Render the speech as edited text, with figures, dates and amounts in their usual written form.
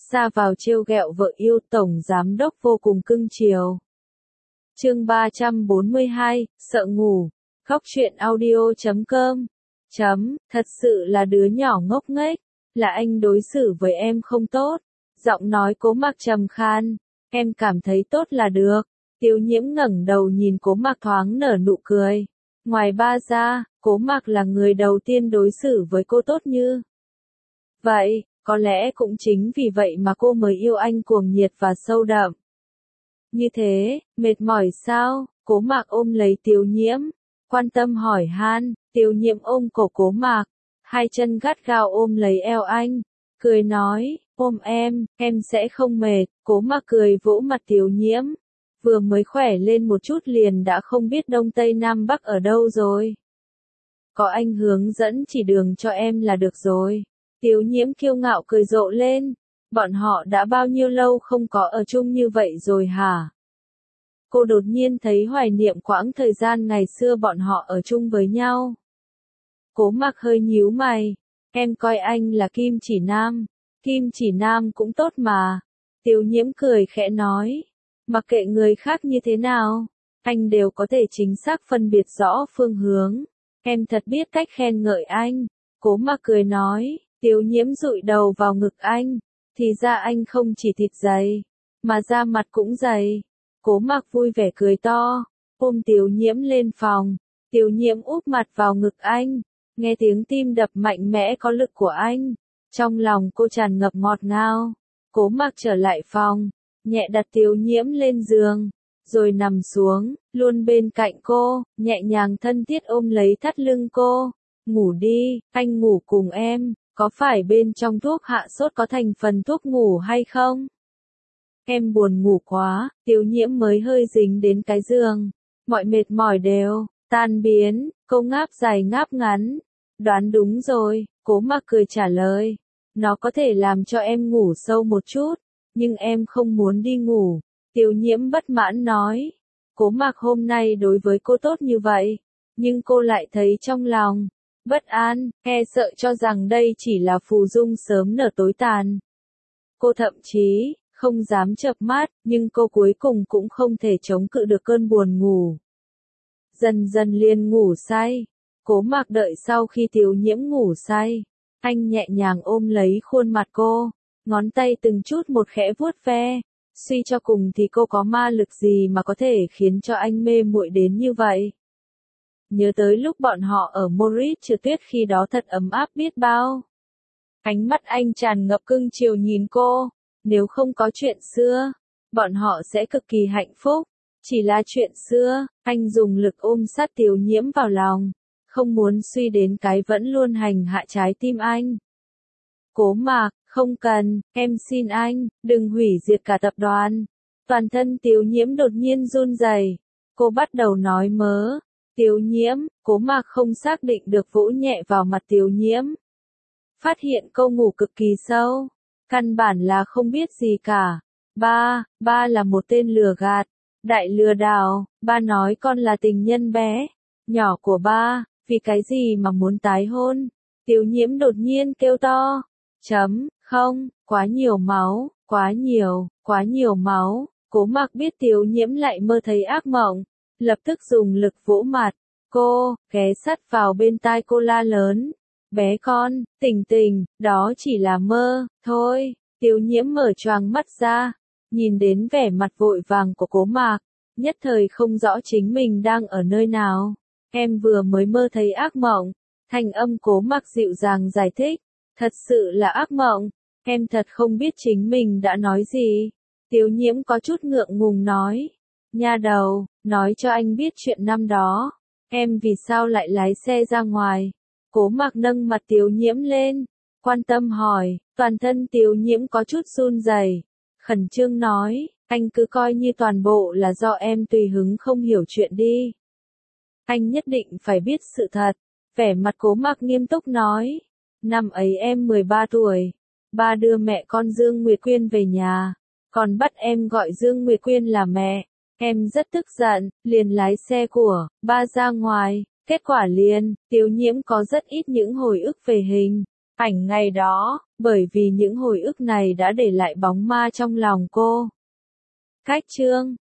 ra vào trêu ghẹo vợ yêu, tổng giám đốc vô cùng cưng chiều. Chương 342, sợ ngủ. Góc truyện audio.com. Thật sự là đứa nhỏ ngốc nghếch, là anh đối xử với em không tốt. Giọng nói Cố Mạc trầm khan, em cảm thấy tốt là được. Tiêu Nhiễm ngẩng đầu nhìn Cố Mạc thoáng nở nụ cười. Ngoài ba ra, Cố Mạc là người đầu tiên đối xử với cô tốt như vậy, có lẽ cũng chính vì vậy mà cô mới yêu anh cuồng nhiệt và sâu đậm. Như thế, mệt mỏi sao? Cố Mạc ôm lấy Tiêu Nhiễm, quan tâm hỏi han. Tiêu Nhiễm ôm cổ Cố Mạc, hai chân gắt gao ôm lấy eo anh, cười nói, ôm em sẽ không mệt. Cố Mạc cười vỗ mặt Tiêu Nhiễm, vừa mới khỏe lên một chút liền đã không biết đông tây nam bắc ở đâu rồi. Có anh hướng dẫn chỉ đường cho em là được rồi. Tiêu Nhiễm kiêu ngạo cười rộ lên, bọn họ đã bao nhiêu lâu không có ở chung như vậy rồi hả? Cô đột nhiên thấy hoài niệm quãng thời gian ngày xưa bọn họ ở chung với nhau. Cố Mạc hơi nhíu mày, em coi anh là kim chỉ nam. Kim chỉ nam cũng tốt mà. Tiêu Nhiễm cười khẽ nói, mặc kệ người khác như thế nào, anh đều có thể chính xác phân biệt rõ phương hướng. Em thật biết cách khen ngợi anh. Cố Mạc cười nói. Tiêu Nhiễm dụi đầu vào ngực anh, thì ra anh không chỉ thịt dày, mà da mặt cũng dày. Cố Mạc vui vẻ cười to, ôm Tiêu Nhiễm lên phòng. Tiêu Nhiễm úp mặt vào ngực anh, nghe tiếng tim đập mạnh mẽ có lực của anh, trong lòng cô tràn ngập ngọt ngào. Cố Mạc trở lại phòng, nhẹ đặt Tiêu Nhiễm lên giường, rồi nằm xuống, luôn bên cạnh cô, nhẹ nhàng thân thiết ôm lấy thắt lưng cô. Ngủ đi, anh ngủ cùng em. Có phải bên trong thuốc hạ sốt có thành phần thuốc ngủ hay không? Em buồn ngủ quá. Tiêu Nhiễm mới hơi dính đến cái giường, mọi mệt mỏi đều tan biến. Cô ngáp dài ngáp ngắn. Đoán đúng rồi, Cố Mạc cười trả lời. Nó có thể làm cho em ngủ sâu một chút, nhưng em không muốn đi ngủ. Tiêu Nhiễm bất mãn nói. Cố Mạc hôm nay đối với cô tốt như vậy, nhưng cô lại thấy trong lòng bất an, e sợ cho rằng đây chỉ là phù dung sớm nở tối tàn. Cô thậm chí không dám chợp mắt, nhưng cô cuối cùng cũng không thể chống cự được cơn buồn ngủ. Dần dần liền ngủ say. Cố Mạc đợi sau khi Tiêu Nhiễm ngủ say, anh nhẹ nhàng ôm lấy khuôn mặt cô, ngón tay từng chút một khẽ vuốt ve. Suy cho cùng thì cô có ma lực gì mà có thể khiến cho anh mê muội đến như vậy? Nhớ tới lúc bọn họ ở Moritz trượt tuyết khi đó thật ấm áp biết bao. Ánh mắt anh tràn ngập cưng chiều nhìn cô. Nếu không có chuyện xưa, bọn họ sẽ cực kỳ hạnh phúc. Chỉ là chuyện xưa, anh dùng lực ôm sát Tiêu Nhiễm vào lòng, không muốn suy đến cái vẫn luôn hành hạ trái tim anh. Cố Mạc, không cần, em xin anh, đừng hủy diệt cả tập đoàn. Toàn thân Tiêu Nhiễm đột nhiên run rẩy. Cô bắt đầu nói mớ. Tiêu Nhiễm, Cố Mạc không xác định được vỗ nhẹ vào mặt Tiêu Nhiễm. Phát hiện cô ngủ cực kỳ sâu, căn bản là không biết gì cả. Ba là một tên lừa gạt, đại lừa đảo. Ba nói con là tình nhân bé nhỏ của ba, vì cái gì mà muốn tái hôn? Tiêu Nhiễm đột nhiên kêu to. Không, quá nhiều máu, quá nhiều máu. Cố Mạc biết Tiêu Nhiễm lại mơ thấy ác mộng, lập tức dùng lực vỗ mặt cô, ghé sát vào bên tai cô la lớn. Bé con, tỉnh, đó chỉ là mơ, thôi. Tiêu Nhiễm mở choàng mắt ra, nhìn đến vẻ mặt vội vàng của Cố Mạc, nhất thời không rõ chính mình đang ở nơi nào. Em vừa mới mơ thấy ác mộng. Thanh âm Cố Mạc dịu dàng giải thích. Thật sự là ác mộng, em thật không biết chính mình đã nói gì. Tiêu Nhiễm có chút ngượng ngùng nói. Nha đầu, nói cho anh biết chuyện năm đó. Em vì sao lại lái xe ra ngoài? Cố Mạc nâng mặt Tiêu Nhiễm lên, quan tâm hỏi. Toàn thân Tiêu Nhiễm có chút run rẩy, khẩn trương nói. Anh cứ coi như toàn bộ là do em tùy hứng không hiểu chuyện đi. Anh nhất định phải biết sự thật. Vẻ mặt Cố Mạc nghiêm túc nói. Năm ấy em 13 tuổi. Ba đưa mẹ con Dương Nguyệt Quyên về nhà, còn bắt em gọi Dương Nguyệt Quyên là mẹ. Em rất tức giận, liền lái xe của ba ra ngoài. Kết quả Tiêu Nhiễm có rất ít những hồi ức về hình ảnh ngày đó, bởi vì những hồi ức này đã để lại bóng ma trong lòng cô. Cách chương